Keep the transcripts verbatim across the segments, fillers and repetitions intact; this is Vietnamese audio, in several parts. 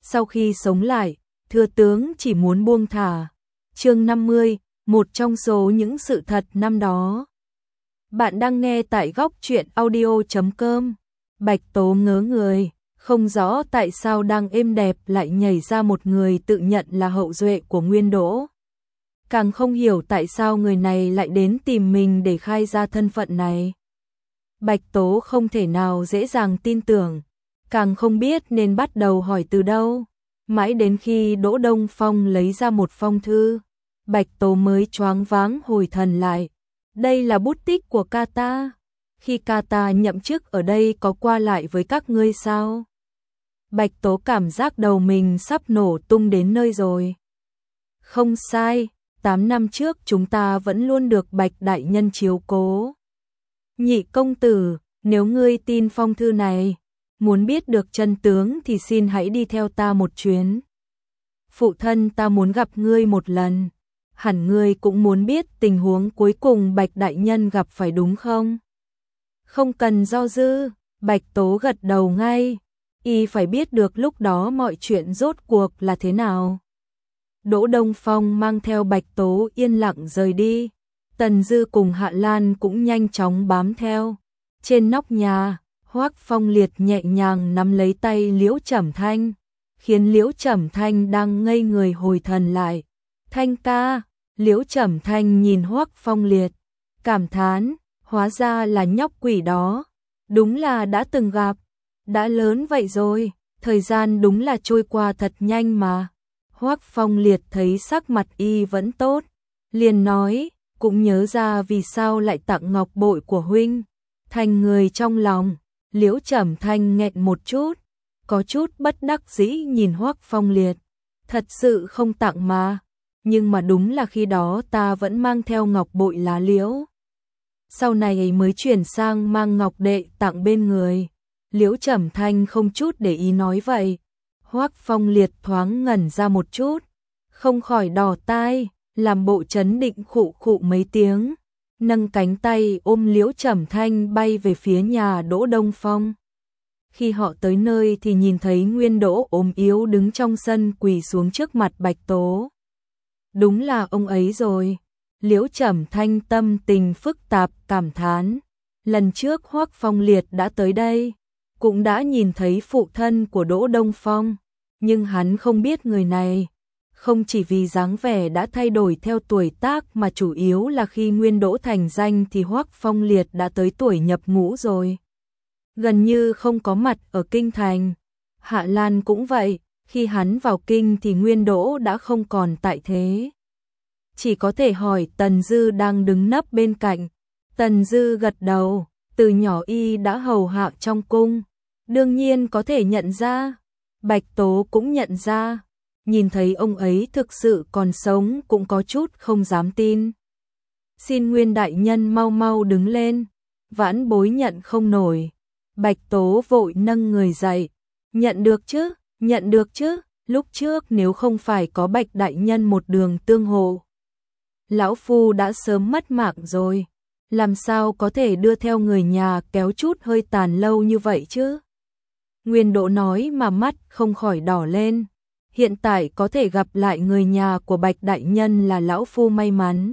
sau khi sống lại, thừa tướng chỉ muốn buông thả. Chương năm mươi, một trong số những sự thật năm đó. Bạn đang nghe tại góc truyện audio chấm com. Bạch Tố ngớ người, không rõ tại sao đang êm đẹp lại nhảy ra một người tự nhận là hậu duệ của Nguyên Đỗ. Càng không hiểu tại sao người này lại đến tìm mình để khai ra thân phận này. Bạch Tố không thể nào dễ dàng tin tưởng, càng không biết nên bắt đầu hỏi từ đâu. Mãi đến khi Đỗ Đông Phong lấy ra một phong thư, Bạch Tố mới choáng váng hồi thần lại. Đây là bút tích của ca ta. Khi ca ta nhậm chức ở đây có qua lại với các ngươi sao? Bạch Tố cảm giác đầu mình sắp nổ tung đến nơi rồi. Không sai, tám năm trước chúng ta vẫn luôn được Bạch Đại Nhân chiếu cố. Nhị công tử, nếu ngươi tin phong thư này, muốn biết được chân tướng thì xin hãy đi theo ta một chuyến. Phụ thân ta muốn gặp ngươi một lần, hẳn ngươi cũng muốn biết tình huống cuối cùng Bạch Đại Nhân gặp phải đúng không? Không cần do dự, Bạch Tố gật đầu ngay, y phải biết được lúc đó mọi chuyện rốt cuộc là thế nào. Đỗ Đông Phong mang theo Bạch Tố yên lặng rời đi, Tần Dư cùng Hạ Lan cũng nhanh chóng bám theo. Trên nóc nhà, Hoắc Phong Liệt nhẹ nhàng nắm lấy tay Liễu Trầm Thanh, khiến Liễu Trầm Thanh đang ngây người hồi thần lại. Thanh ca, Liễu Trầm Thanh nhìn Hoắc Phong Liệt, cảm thán, hóa ra là nhóc quỷ đó, đúng là đã từng gặp, đã lớn vậy rồi, thời gian đúng là trôi qua thật nhanh mà. Hoắc Phong Liệt thấy sắc mặt y vẫn tốt, liền nói, cũng nhớ ra vì sao lại tặng ngọc bội của huynh. Thành người trong lòng, Liễu Trầm Thanh nghẹn một chút, có chút bất đắc dĩ nhìn Hoắc Phong Liệt, thật sự không tặng mà, nhưng mà đúng là khi đó ta vẫn mang theo ngọc bội lá liễu. Sau này mới chuyển sang mang ngọc đệ tặng bên người. Liễu Trầm Thanh không chút để ý nói vậy. Hoắc Phong Liệt thoáng ngẩn ra một chút, không khỏi đỏ tai, làm bộ trấn định khụ khụ mấy tiếng, nâng cánh tay ôm Liễu Trầm Thanh bay về phía nhà Đỗ Đông Phong. Khi họ tới nơi thì nhìn thấy Nguyên Đỗ ốm yếu đứng trong sân quỳ xuống trước mặt Bạch Tố. Đúng là ông ấy rồi. Liễu Trầm Thanh tâm tình phức tạp cảm thán. Lần trước Hoắc Phong Liệt đã tới đây, cũng đã nhìn thấy phụ thân của Đỗ Đông Phong, nhưng hắn không biết người này. Không chỉ vì dáng vẻ đã thay đổi theo tuổi tác mà chủ yếu là khi Nguyên Đỗ thành danh thì Hoắc Phong Liệt đã tới tuổi nhập ngũ rồi. Gần như không có mặt ở kinh thành. Hạ Lan cũng vậy, khi hắn vào kinh thì Nguyên Đỗ đã không còn tại thế. Chỉ có thể hỏi Tần Dư đang đứng nấp bên cạnh. Tần Dư gật đầu, từ nhỏ y đã hầu hạ trong cung, đương nhiên có thể nhận ra. Bạch Tố cũng nhận ra, nhìn thấy ông ấy thực sự còn sống cũng có chút không dám tin. Xin Nguyên Đại Nhân mau mau đứng lên, vãn bối nhận không nổi. Bạch Tố vội nâng người dậy, nhận được chứ, nhận được chứ, lúc trước nếu không phải có Bạch Đại Nhân một đường tương hộ, lão phu đã sớm mất mạng rồi, làm sao có thể đưa theo người nhà kéo chút hơi tàn lâu như vậy chứ. Nguyên Đỗ nói mà mắt không khỏi đỏ lên, hiện tại có thể gặp lại người nhà của Bạch Đại Nhân là lão phu may mắn.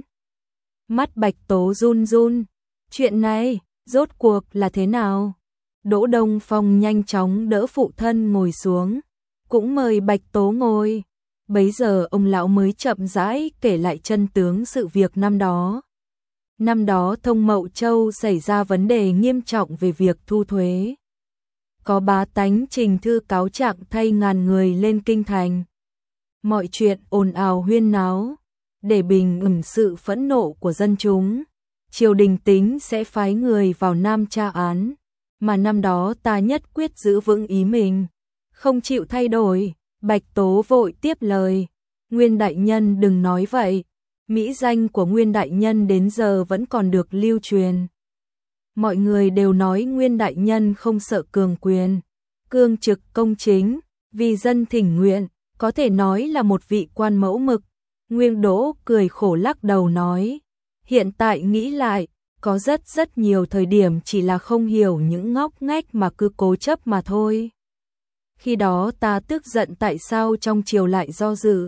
Mắt Bạch Tố run run, chuyện này, rốt cuộc là thế nào? Đỗ Đông Phong nhanh chóng đỡ phụ thân ngồi xuống, cũng mời Bạch Tố ngồi. Bấy giờ ông lão mới chậm rãi kể lại chân tướng sự việc năm đó. Năm đó Thông Mậu Châu xảy ra vấn đề nghiêm trọng về việc thu thuế. Có bá tánh trình thư cáo trạng thay ngàn người lên kinh thành. Mọi chuyện ồn ào huyên náo, để bình ổn sự phẫn nộ của dân chúng. Triều đình tính sẽ phái người vào Nam tra án, mà năm đó ta nhất quyết giữ vững ý mình, không chịu thay đổi. Bạch Tố vội tiếp lời, Nguyên Đại Nhân đừng nói vậy, mỹ danh của Nguyên Đại Nhân đến giờ vẫn còn được lưu truyền. Mọi người đều nói Nguyên Đại Nhân không sợ cường quyền, cương trực công chính, vì dân thỉnh nguyện, có thể nói là một vị quan mẫu mực. Nguyên Đỗ cười khổ lắc đầu nói, hiện tại nghĩ lại, có rất rất nhiều thời điểm chỉ là không hiểu những ngóc ngách mà cứ cố chấp mà thôi. Khi đó ta tức giận tại sao trong triều lại do dự.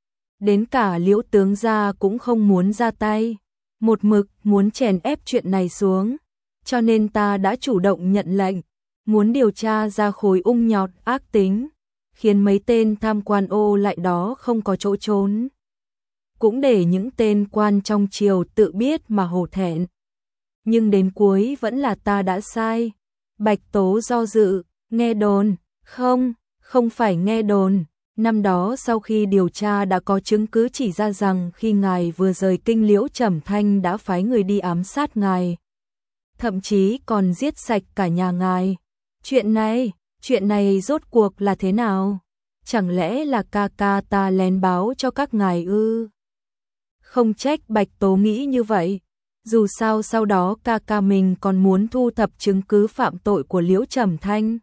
Đến cả Liễu tướng gia cũng không muốn ra tay, một mực muốn chèn ép chuyện này xuống, cho nên ta đã chủ động nhận lệnh, muốn điều tra ra khối ung nhọt ác tính, khiến mấy tên tham quan ô lại đó không có chỗ trốn. Cũng để những tên quan trong triều tự biết mà hổ thẹn. Nhưng đến cuối vẫn là ta đã sai. Bạch Tố do dự, nghe đồn, không, không phải nghe đồn. Năm đó sau khi điều tra đã có chứng cứ chỉ ra rằng khi ngài vừa rời kinh, Liễu Trầm Thanh đã phái người đi ám sát ngài. Thậm chí còn giết sạch cả nhà ngài. Chuyện này, chuyện này rốt cuộc là thế nào? Chẳng lẽ là ca ca ta lén báo cho các ngài ư? Không trách Bạch Tố nghĩ như vậy. Dù sao sau đó ca ca mình còn muốn thu thập chứng cứ phạm tội của Liễu Trầm Thanh.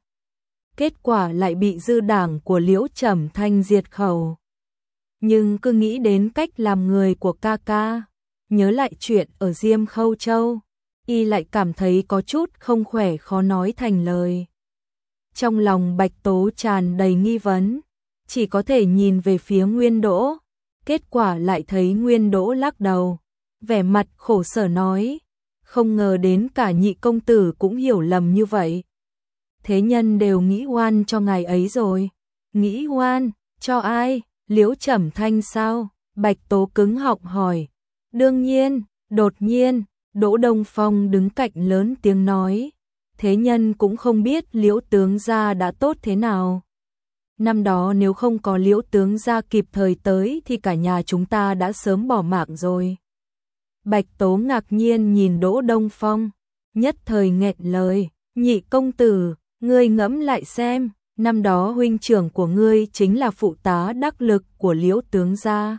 Kết quả lại bị dư đảng của Liễu Trầm Thanh diệt khẩu. Nhưng cứ nghĩ đến cách làm người của ca ca, nhớ lại chuyện ở Diêm Khâu Châu, y lại cảm thấy có chút không khỏe khó nói thành lời. Trong lòng Bạch Tố tràn đầy nghi vấn, chỉ có thể nhìn về phía Nguyên Đỗ, kết quả lại thấy Nguyên Đỗ lắc đầu, vẻ mặt khổ sở nói, không ngờ đến cả nhị công tử cũng hiểu lầm như vậy. Thế nhân đều nghĩ oan cho ngài ấy rồi. Nghĩ oan, cho ai? Liễu Trầm Thanh sao? Bạch Tố cứng họng hỏi. Đương nhiên, đột nhiên, Đỗ Đông Phong đứng cạnh lớn tiếng nói. Thế nhân cũng không biết Liễu tướng gia đã tốt thế nào. Năm đó nếu không có Liễu tướng gia kịp thời tới thì cả nhà chúng ta đã sớm bỏ mạng rồi. Bạch Tố ngạc nhiên nhìn Đỗ Đông Phong, nhất thời nghẹn lời. Nhị công tử, ngươi ngẫm lại xem, năm đó huynh trưởng của ngươi chính là phụ tá đắc lực của Liễu tướng gia.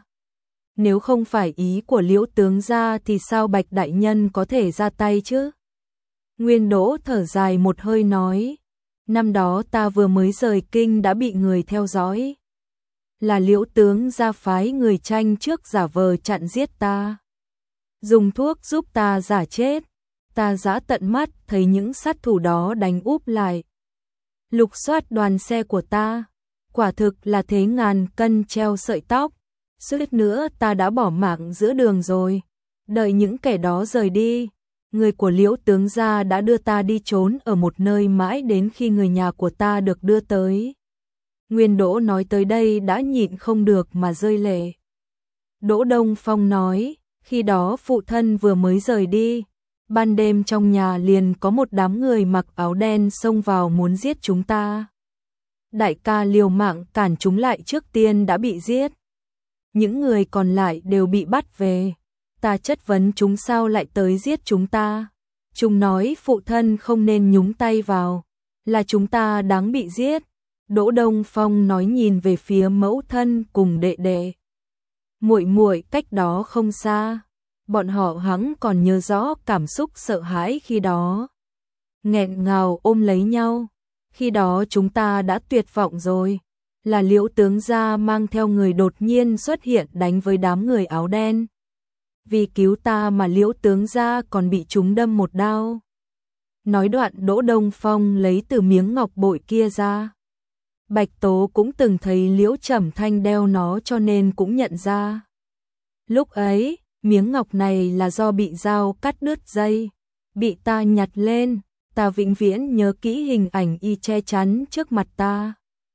Nếu không phải ý của Liễu tướng gia thì sao Bạch đại nhân có thể ra tay chứ? Nguyên Đỗ thở dài một hơi nói, năm đó ta vừa mới rời kinh đã bị người theo dõi. Là Liễu tướng gia phái người tranh trước giả vờ chặn giết ta. Dùng thuốc giúp ta giả chết. Ta dã tận mắt thấy những sát thủ đó đánh úp lại. Lục soát đoàn xe của ta. Quả thực là thế ngàn cân treo sợi tóc. Suýt nữa ta đã bỏ mạng giữa đường rồi. Đợi những kẻ đó rời đi, người của Liễu tướng gia đã đưa ta đi trốn ở một nơi mãi đến khi người nhà của ta được đưa tới. Nguyên Đỗ nói tới đây đã nhịn không được mà rơi lệ. Đỗ Đông Phong nói, khi đó phụ thân vừa mới rời đi. Ban đêm trong nhà liền có một đám người mặc áo đen xông vào muốn giết chúng ta. Đại ca liều mạng cản chúng lại trước tiên đã bị giết. Những người còn lại đều bị bắt về. Ta chất vấn chúng sao lại tới giết chúng ta. Chúng nói phụ thân không nên nhúng tay vào, là chúng ta đáng bị giết. Đỗ Đông Phong nói nhìn về phía mẫu thân cùng đệ đệ. Muội muội cách đó không xa. Bọn họ hẳn còn nhớ rõ cảm xúc sợ hãi khi đó. Nghẹn ngào ôm lấy nhau. Khi đó chúng ta đã tuyệt vọng rồi. Là Liễu tướng gia mang theo người đột nhiên xuất hiện đánh với đám người áo đen. Vì cứu ta mà Liễu tướng gia còn bị chúng đâm một đao. Nói đoạn Đỗ Đông Phong lấy từ miếng ngọc bội kia ra. Bạch Tố cũng từng thấy Liễu Trầm Thanh đeo nó cho nên cũng nhận ra. Lúc ấy, miếng ngọc này là do bị dao cắt đứt dây, bị ta nhặt lên, ta vĩnh viễn nhớ kỹ hình ảnh y che chắn trước mặt ta.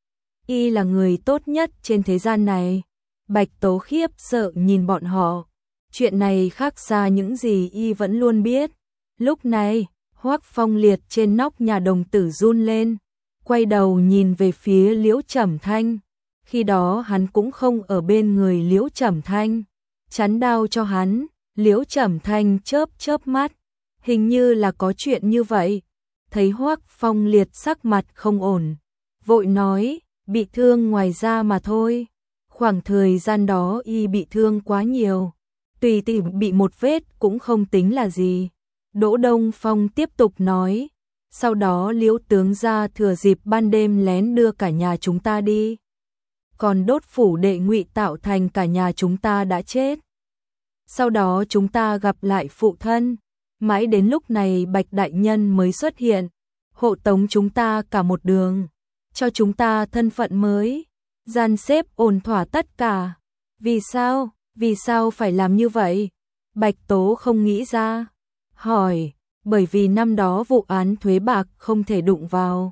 Y là người tốt nhất trên thế gian này. Bạch Tố khiếp sợ nhìn bọn họ. Chuyện này khác xa những gì y vẫn luôn biết. Lúc này, Hoắc Phong Liệt trên nóc nhà đồng tử run lên, quay đầu nhìn về phía Liễu Trầm Thanh. Khi đó hắn cũng không ở bên người Liễu Trầm Thanh, chắn đao cho hắn. Liễu Trầm Thanh chớp chớp mắt, hình như là có chuyện như vậy. Thấy Hoắc Phong Liệt sắc mặt không ổn, vội nói, bị thương ngoài da mà thôi. Khoảng thời gian đó y bị thương quá nhiều, tùy tiện bị một vết cũng không tính là gì. Đỗ Đông Phong tiếp tục nói, sau đó Liễu tướng gia thừa dịp ban đêm lén đưa cả nhà chúng ta đi. Còn đốt phủ đệ ngụy tạo thành cả nhà chúng ta đã chết. Sau đó chúng ta gặp lại phụ thân, mãi đến lúc này Bạch đại nhân mới xuất hiện, hộ tống chúng ta cả một đường. cho chúng ta thân phận mới, dàn xếp ổn thỏa tất cả. Vì sao, vì sao phải làm như vậy? Bạch Tố không nghĩ ra. Hỏi, bởi vì năm đó vụ án thuế bạc không thể đụng vào.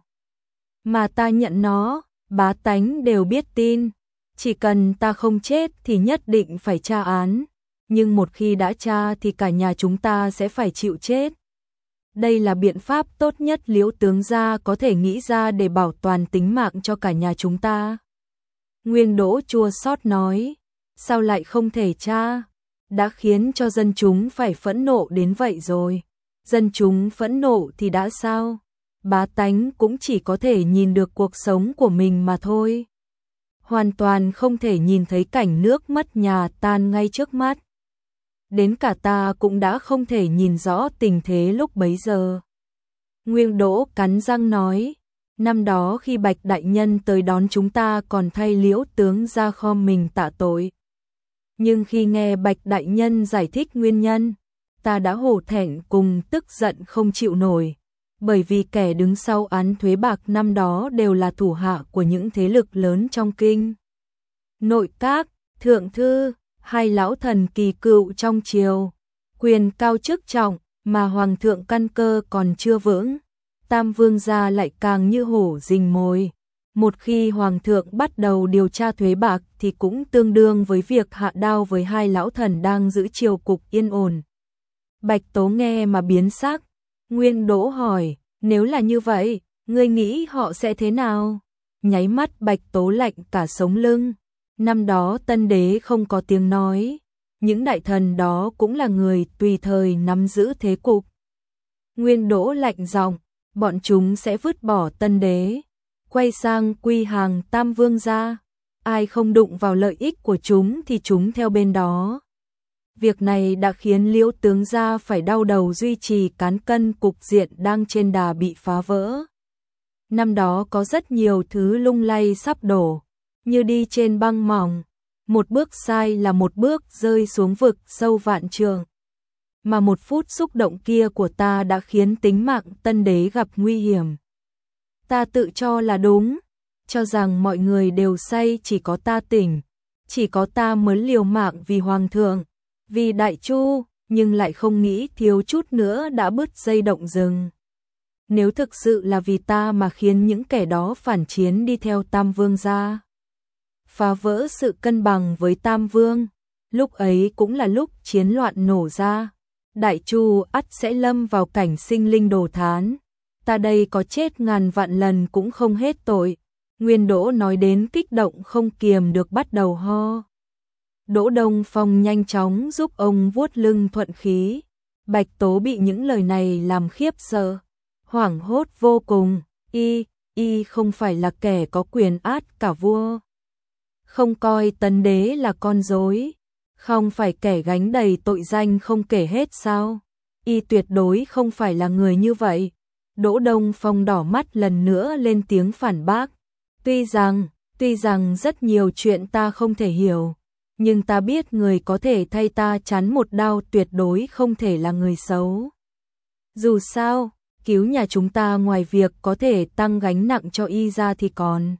Mà ta nhận nó, bá tánh đều biết tin. Chỉ cần ta không chết thì nhất định phải tra án. Nhưng một khi đã tra thì cả nhà chúng ta sẽ phải chịu chết. Đây là biện pháp tốt nhất Liễu tướng gia có thể nghĩ ra để bảo toàn tính mạng cho cả nhà chúng ta. Nguyên Đỗ chua xót nói, sao lại không thể tra? Đã khiến cho dân chúng phải phẫn nộ đến vậy rồi. Dân chúng phẫn nộ thì đã sao? Bá tánh cũng chỉ có thể nhìn được cuộc sống của mình mà thôi. Hoàn toàn không thể nhìn thấy cảnh nước mất nhà tan ngay trước mắt. Đến cả ta cũng đã không thể nhìn rõ tình thế lúc bấy giờ. Nguyên Đỗ cắn răng nói, năm đó khi Bạch đại nhân tới đón chúng ta còn thay Liễu tướng gia khom mình tạ tội. Nhưng khi nghe Bạch đại nhân giải thích nguyên nhân, ta đã hổ thẹn cùng tức giận không chịu nổi, bởi vì kẻ đứng sau án thuế bạc năm đó đều là thủ hạ của những thế lực lớn trong kinh. Nội các, thượng thư, hai lão thần kỳ cựu trong triều, quyền cao chức trọng, mà hoàng thượng căn cơ còn chưa vững, Tam vương gia lại càng như hổ rình mồi. Một khi hoàng thượng bắt đầu điều tra thuế bạc thì cũng tương đương với việc hạ đao với hai lão thần đang giữ triều cục yên ổn. Bạch Tố nghe mà biến sắc. Nguyên Đỗ hỏi, nếu là như vậy, ngươi nghĩ họ sẽ thế nào? Nháy mắt Bạch Tố lạnh cả sống lưng. Năm đó tân đế không có tiếng nói, những đại thần đó cũng là người tùy thời nắm giữ thế cục. Nguyên Đỗ lạnh giọng, bọn chúng sẽ vứt bỏ tân đế, quay sang quy hàng Tam vương gia, ai không đụng vào lợi ích của chúng thì chúng theo bên đó. Việc này đã khiến Liễu tướng gia phải đau đầu duy trì cán cân cục diện đang trên đà bị phá vỡ. Năm đó có rất nhiều thứ lung lay sắp đổ, như đi trên băng mỏng, một bước sai là một bước rơi xuống vực sâu vạn trượng. Mà một phút xúc động kia của ta đã khiến tính mạng tân đế gặp nguy hiểm. Ta tự cho là đúng, cho rằng mọi người đều say chỉ có ta tỉnh, chỉ có ta mới liều mạng vì hoàng thượng, vì đại chu, nhưng lại không nghĩ thiếu chút nữa đã bứt dây động rừng. Nếu thực sự là vì ta mà khiến những kẻ đó phản chiến đi theo Tam vương gia, phá vỡ sự cân bằng với Tam vương, lúc ấy cũng là lúc chiến loạn nổ ra, đại chu ắt sẽ lâm vào cảnh sinh linh đồ thán. Ta đây có chết ngàn vạn lần cũng không hết tội. Nguyên Đỗ nói đến kích động không kiềm được bắt đầu ho. Đỗ Đông Phong nhanh chóng giúp ông vuốt lưng thuận khí. Bạch Tố bị những lời này làm khiếp sợ, hoảng hốt vô cùng. Y, y không phải là kẻ có quyền át cả vua, không coi tấn đế là con rối, không phải kẻ gánh đầy tội danh không kể hết sao? Y tuyệt đối không phải là người như vậy. Đỗ Đông Phong đỏ mắt lần nữa lên tiếng phản bác. Tuy rằng, tuy rằng rất nhiều chuyện ta không thể hiểu, nhưng ta biết người có thể thay ta chắn một đao tuyệt đối không thể là người xấu. Dù sao, cứu nhà chúng ta ngoài việc có thể tăng gánh nặng cho y ra thì còn.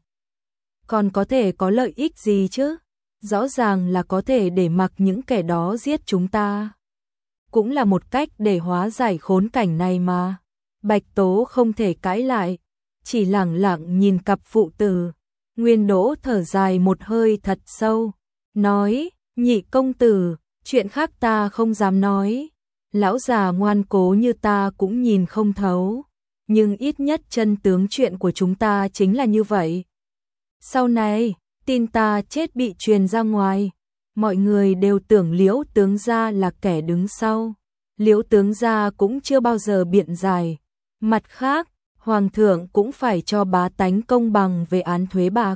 Còn có thể có lợi ích gì chứ? Rõ ràng là có thể để mặc những kẻ đó giết chúng ta. Cũng là một cách để hóa giải khốn cảnh này mà. Bạch Tố không thể cãi lại, chỉ lẳng lặng nhìn cặp phụ tử. Nguyên Đỗ thở dài một hơi thật sâu, nói, nhị công tử, chuyện khác ta không dám nói. Lão già ngoan cố như ta cũng nhìn không thấu, nhưng ít nhất chân tướng chuyện của chúng ta chính là như vậy. Sau này, tin ta chết bị truyền ra ngoài, mọi người đều tưởng Liễu tướng gia là kẻ đứng sau. Liễu tướng gia cũng chưa bao giờ biện giải. Mặt khác, hoàng thượng cũng phải cho bá tánh công bằng về án thuế bạc.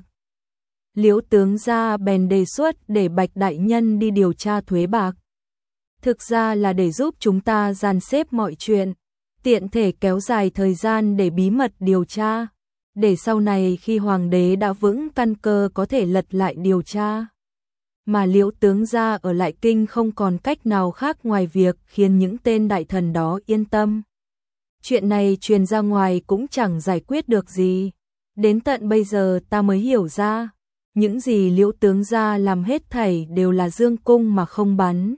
Liễu tướng gia bèn đề xuất để Bạch đại nhân đi điều tra thuế bạc. Thực ra là để giúp chúng ta dàn xếp mọi chuyện, tiện thể kéo dài thời gian để bí mật điều tra, để sau này khi hoàng đế đã vững căn cơ có thể lật lại điều tra. Mà Liễu tướng gia ở lại kinh không còn cách nào khác ngoài việc khiến những tên đại thần đó yên tâm. Chuyện này truyền ra ngoài cũng chẳng giải quyết được gì. Đến tận bây giờ ta mới hiểu ra, những gì Liễu tướng gia làm hết thảy đều là dương cung mà không bắn.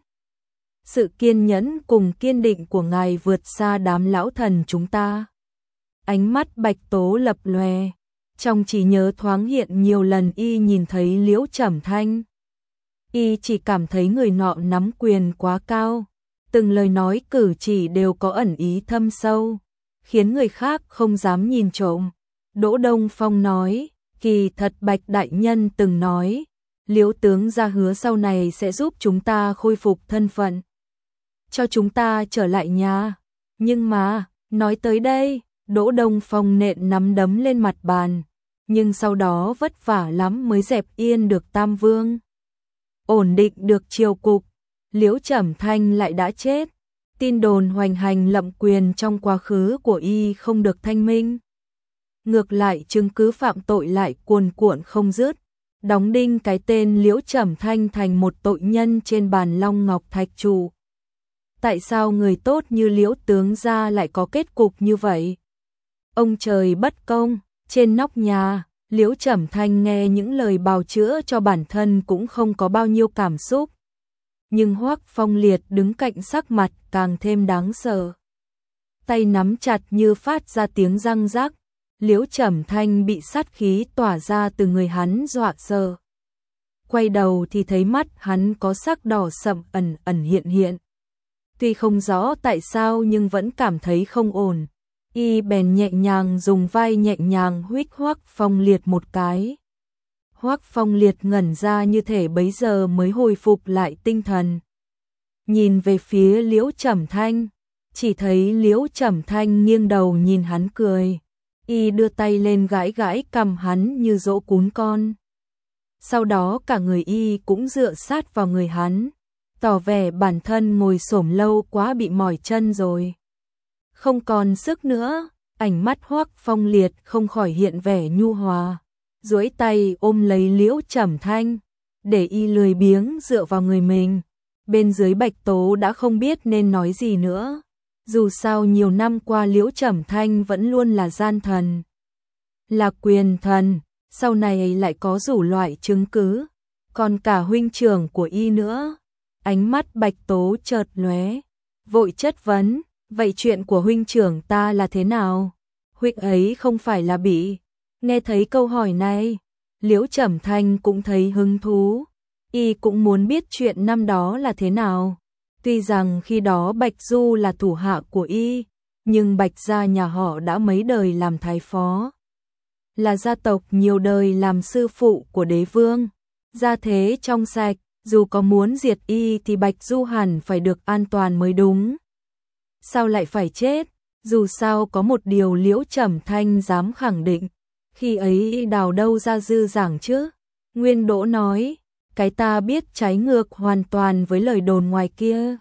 Sự kiên nhẫn cùng kiên định của ngài vượt xa đám lão thần chúng ta. Ánh mắt Bạch Tố lập lòe, trong trí nhớ thoáng hiện nhiều lần y nhìn thấy Liễu Trầm Thanh. Y chỉ cảm thấy người nọ nắm quyền quá cao, từng lời nói cử chỉ đều có ẩn ý thâm sâu, khiến người khác không dám nhìn trộm. Đỗ Đông Phong nói, kỳ thật Bạch đại nhân từng nói, Liễu tướng gia hứa sau này sẽ giúp chúng ta khôi phục thân phận, cho chúng ta trở lại nhà. Nhưng mà, nói tới đây, Đỗ Đông Phong nện nắm đấm lên mặt bàn, nhưng sau đó vất vả lắm mới dẹp yên được Tam Vương, ổn định được triều cục. Liễu Trầm Thanh lại đã chết. Tin đồn hoành hành lậm quyền trong quá khứ của y không được thanh minh. Ngược lại chứng cứ phạm tội lại cuồn cuộn không dứt, đóng đinh cái tên Liễu Trầm Thanh thành một tội nhân trên bàn Long Ngọc Thạch trụ. Tại sao người tốt như Liễu tướng gia lại có kết cục như vậy? Ông trời bất công. Trên nóc nhà, Liễu Trầm Thanh nghe những lời bào chữa cho bản thân cũng không có bao nhiêu cảm xúc. Nhưng Hoắc Phong Liệt đứng cạnh sắc mặt càng thêm đáng sợ. Tay nắm chặt như phát ra tiếng răng rắc. Liễu Trầm Thanh bị sát khí tỏa ra từ người hắn dọa sợ. Quay đầu thì thấy mắt hắn có sắc đỏ sậm ẩn ẩn hiện hiện. Tuy không rõ tại sao nhưng vẫn cảm thấy không ổn. Y bèn nhẹ nhàng dùng vai nhẹ nhàng huých Hoắc Phong Liệt một cái. Hoắc Phong Liệt ngẩn ra như thể bấy giờ mới hồi phục lại tinh thần. Nhìn về phía Liễu Trầm Thanh, chỉ thấy Liễu Trầm Thanh nghiêng đầu nhìn hắn cười. Y đưa tay lên gãi gãi cằm hắn như dỗ cún con. Sau đó cả người y cũng dựa sát vào người hắn, tỏ vẻ bản thân ngồi xổm lâu quá bị mỏi chân rồi. Không còn sức nữa, ánh mắt Hoắc Phong Liệt không khỏi hiện vẻ nhu hòa, duỗi tay ôm lấy Liễu Trầm Thanh, để y lười biếng dựa vào người mình. Bên dưới Bạch Tố đã không biết nên nói gì nữa. Dù sao nhiều năm qua Liễu Trầm Thanh vẫn luôn là gian thần, là quyền thần, sau này lại có đủ loại chứng cứ, còn cả huynh trưởng của y nữa. Ánh mắt Bạch Tố chợt lóe, vội chất vấn, vậy chuyện của huynh trưởng ta là thế nào? Huynh ấy không phải là bị... Nghe thấy câu hỏi này, Liễu Trầm Thanh cũng thấy hứng thú, y cũng muốn biết chuyện năm đó là thế nào. Tuy rằng khi đó Bạch Du là thủ hạ của y, nhưng Bạch gia nhà họ đã mấy đời làm thái phó, là gia tộc nhiều đời làm sư phụ của đế vương, gia thế trong sạch, dù có muốn diệt y thì Bạch Du hẳn phải được an toàn mới đúng. Sao lại phải chết? Dù sao có một điều Liễu Trầm Thanh dám khẳng định, khi ấy y đào đâu ra dư dẳng chứ? Nguyên Đỗ nói, cái ta biết trái ngược hoàn toàn với lời đồn ngoài kia.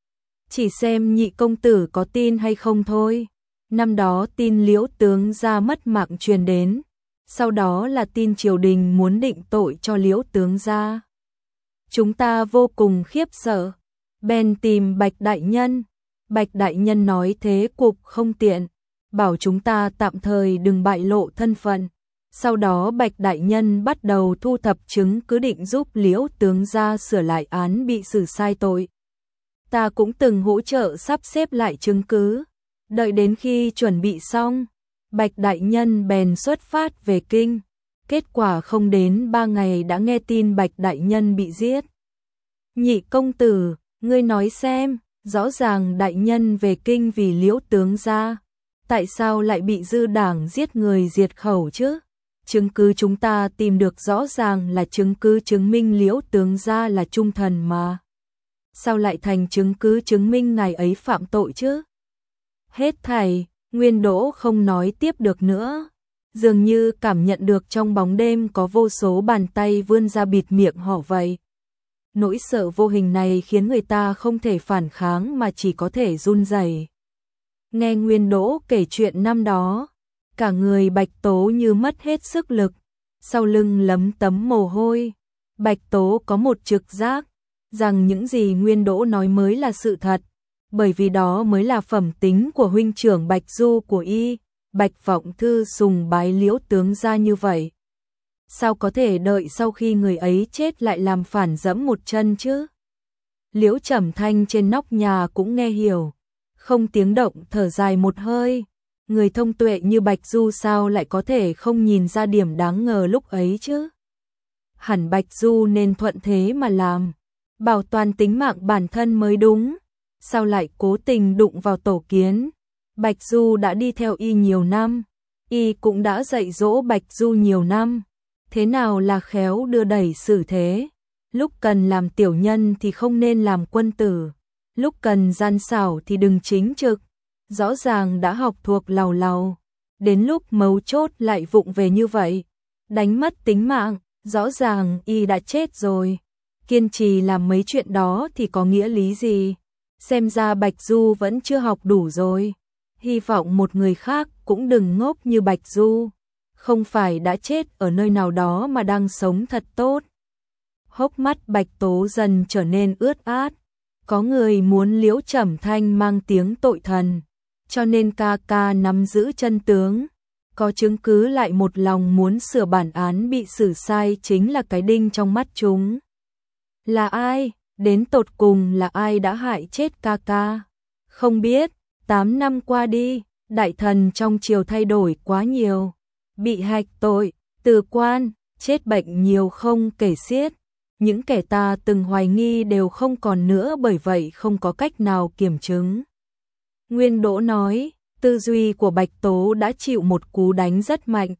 Chỉ xem nhị công tử có tin hay không thôi. Năm đó tin Liễu tướng gia mất mạng truyền đến, sau đó là tin triều đình muốn định tội cho Liễu tướng gia. Chúng ta vô cùng khiếp sợ, bèn tìm Bạch đại nhân. Bạch đại nhân nói thế cục không tiện, bảo chúng ta tạm thời đừng bại lộ thân phận. Sau đó Bạch đại nhân bắt đầu thu thập chứng cứ định giúp Liễu tướng gia sửa lại án bị xử sai tội. Ta cũng từng hỗ trợ sắp xếp lại chứng cứ. Đợi đến khi chuẩn bị xong, Bạch đại nhân bèn xuất phát về kinh. Kết quả không đến ba ngày đã nghe tin Bạch đại nhân bị giết. Nhị công tử, ngươi nói xem, rõ ràng đại nhân về kinh vì Liễu tướng gia, tại sao lại bị dư đảng giết người diệt khẩu chứ? Chứng cứ chúng ta tìm được rõ ràng là chứng cứ chứng minh Liễu tướng gia là trung thần mà. Sao lại thành chứng cứ chứng minh ngài ấy phạm tội chứ? Hết thảy, Nguyên Đỗ không nói tiếp được nữa. Dường như cảm nhận được trong bóng đêm có vô số bàn tay vươn ra bịt miệng họ vậy. Nỗi sợ vô hình này khiến người ta không thể phản kháng mà chỉ có thể run rẩy. Nghe Nguyên Đỗ kể chuyện năm đó, cả người Bạch Tố như mất hết sức lực, sau lưng lấm tấm mồ hôi. Bạch Tố có một trực giác rằng những gì Nguyên Đỗ nói mới là sự thật, bởi vì đó mới là phẩm tính của huynh trưởng Bạch Du của y, Bạch Vọng Thư sùng bái Liễu tướng gia như vậy. Sao có thể đợi sau khi người ấy chết lại làm phản dẫm một chân chứ? Liễu Trầm Thanh trên nóc nhà cũng nghe hiểu, không tiếng động thở dài một hơi. Người thông tuệ như Bạch Du sao lại có thể không nhìn ra điểm đáng ngờ lúc ấy chứ? Hẳn Bạch Du nên thuận thế mà làm, bảo toàn tính mạng bản thân mới đúng. Sao lại cố tình đụng vào tổ kiến? Bạch Du đã đi theo y nhiều năm, y cũng đã dạy dỗ Bạch Du nhiều năm. Thế nào là khéo đưa đẩy xử thế? Lúc cần làm tiểu nhân thì không nên làm quân tử, lúc cần gian xảo thì đừng chính trực. Rõ ràng đã học thuộc làu làu, đến lúc mấu chốt lại vụng về như vậy, đánh mất tính mạng. Rõ ràng y đã chết rồi, kiên trì làm mấy chuyện đó thì có nghĩa lý gì? Xem ra Bạch Du vẫn chưa học đủ rồi. Hy vọng một người khác cũng đừng ngốc như Bạch Du, không phải đã chết ở nơi nào đó mà đang sống thật tốt. Hốc mắt Bạch Tố dần trở nên ướt át. Có người muốn Liễu Trầm Thanh mang tiếng tội thần, cho nên ca ca nắm giữ chân tướng. Có chứng cứ lại một lòng muốn sửa bản án bị xử sai chính là cái đinh trong mắt chúng. Là ai? Đến tột cùng là ai đã hại chết ca ca? Không biết. Tám năm qua đi, đại thần trong triều thay đổi quá nhiều. Bị hạch tội, từ quan, chết bệnh nhiều không kể xiết. Những kẻ ta từng hoài nghi đều không còn nữa, bởi vậy không có cách nào kiểm chứng. Nguyên Đỗ nói, tư duy của Bạch Tố đã chịu một cú đánh rất mạnh.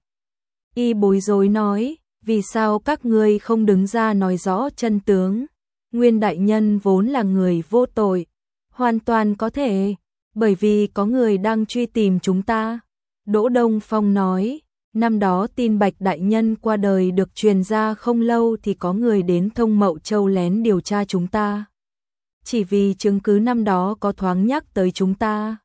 Y bối rối nói, vì sao các ngươi không đứng ra nói rõ chân tướng? Nguyên đại nhân vốn là người vô tội, hoàn toàn có thể, bởi vì có người đang truy tìm chúng ta. Đỗ Đông Phong nói, năm đó tin Bạch đại nhân qua đời được truyền ra không lâu thì có người đến Thông Mậu Châu lén điều tra chúng ta. Chỉ vì chứng cứ năm đó có thoáng nhắc tới chúng ta,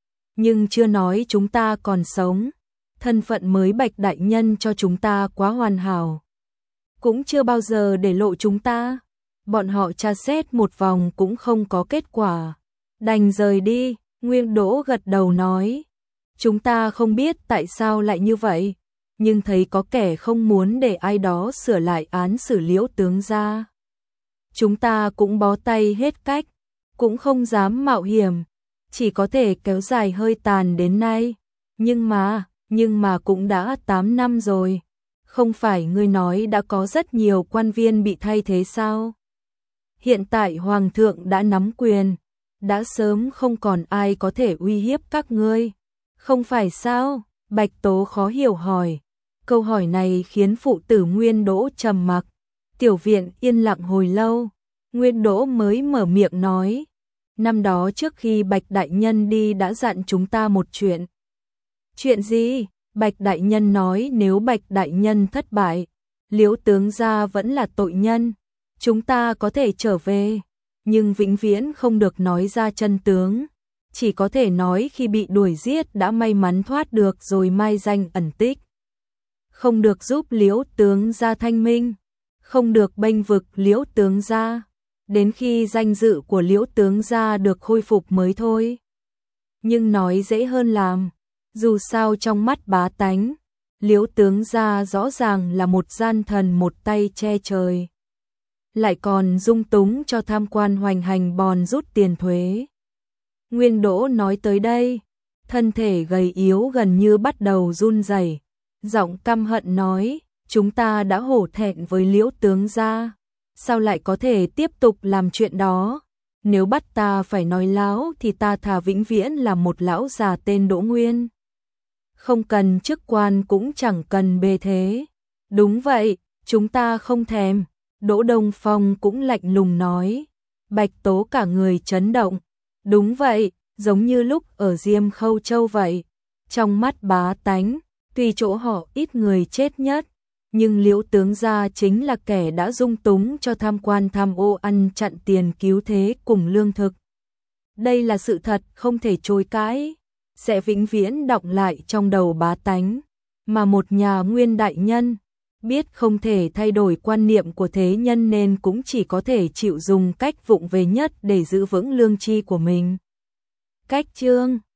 nhưng chưa nói chúng ta còn sống. Thân phận mới Bạch đại nhân cho chúng ta quá hoàn hảo, cũng chưa bao giờ để lộ chúng ta. Bọn họ tra xét một vòng cũng không có kết quả, đành rời đi. Nguyên Đỗ gật đầu nói, chúng ta không biết tại sao lại như vậy, nhưng thấy có kẻ không muốn để ai đó sửa lại án xử Liễu tướng gia. Chúng ta cũng bó tay hết cách, cũng không dám mạo hiểm, chỉ có thể kéo dài hơi tàn đến nay. Nhưng mà, nhưng mà cũng đã tám năm rồi, không phải ngươi nói đã có rất nhiều quan viên bị thay thế sao? Hiện tại Hoàng thượng đã nắm quyền, đã sớm không còn ai có thể uy hiếp các ngươi, không phải sao? Bạch Tố khó hiểu hỏi. Câu hỏi này khiến phụ tử Nguyên Đỗ trầm mặc. Tiểu viện yên lặng hồi lâu, Nguyên Đỗ mới mở miệng nói, năm đó trước khi Bạch đại nhân đi đã dặn chúng ta một chuyện. Chuyện gì? Bạch đại nhân nói nếu Bạch đại nhân thất bại, Liễu tướng gia vẫn là tội nhân, chúng ta có thể trở về, nhưng vĩnh viễn không được nói ra chân tướng, chỉ có thể nói khi bị đuổi giết đã may mắn thoát được rồi mai danh ẩn tích. Không được giúp Liễu tướng gia thanh minh, không được bênh vực Liễu tướng gia, đến khi danh dự của Liễu tướng gia được khôi phục mới thôi. Nhưng nói dễ hơn làm, dù sao trong mắt bá tánh, Liễu tướng gia rõ ràng là một gian thần một tay che trời, lại còn dung túng cho tham quan hoành hành bòn rút tiền thuế. Nguyên Đỗ nói tới đây, thân thể gầy yếu gần như bắt đầu run rẩy, giọng căm hận nói, chúng ta đã hổ thẹn với Liễu tướng gia, sao lại có thể tiếp tục làm chuyện đó? Nếu bắt ta phải nói láo thì ta thà vĩnh viễn là một lão già tên Đỗ Nguyên, không cần chức quan cũng chẳng cần bề thế. Đúng vậy, chúng ta không thèm. Đỗ Đông Phong cũng lạnh lùng nói. Bạch Tố cả người chấn động. Đúng vậy, giống như lúc ở Diêm Khâu Châu vậy. Trong mắt bá tánh, tuy chỗ họ ít người chết nhất, nhưng Liễu tướng gia chính là kẻ đã dung túng cho tham quan tham ô ăn chặn tiền cứu thế cùng lương thực. Đây là sự thật không thể chối cãi, sẽ vĩnh viễn đọng lại trong đầu bá tánh, mà một nhà Nguyên đại nhân biết không thể thay đổi quan niệm của thế nhân nên cũng chỉ có thể chịu dùng cách vụng về nhất để giữ vững lương tri của mình. Cách chương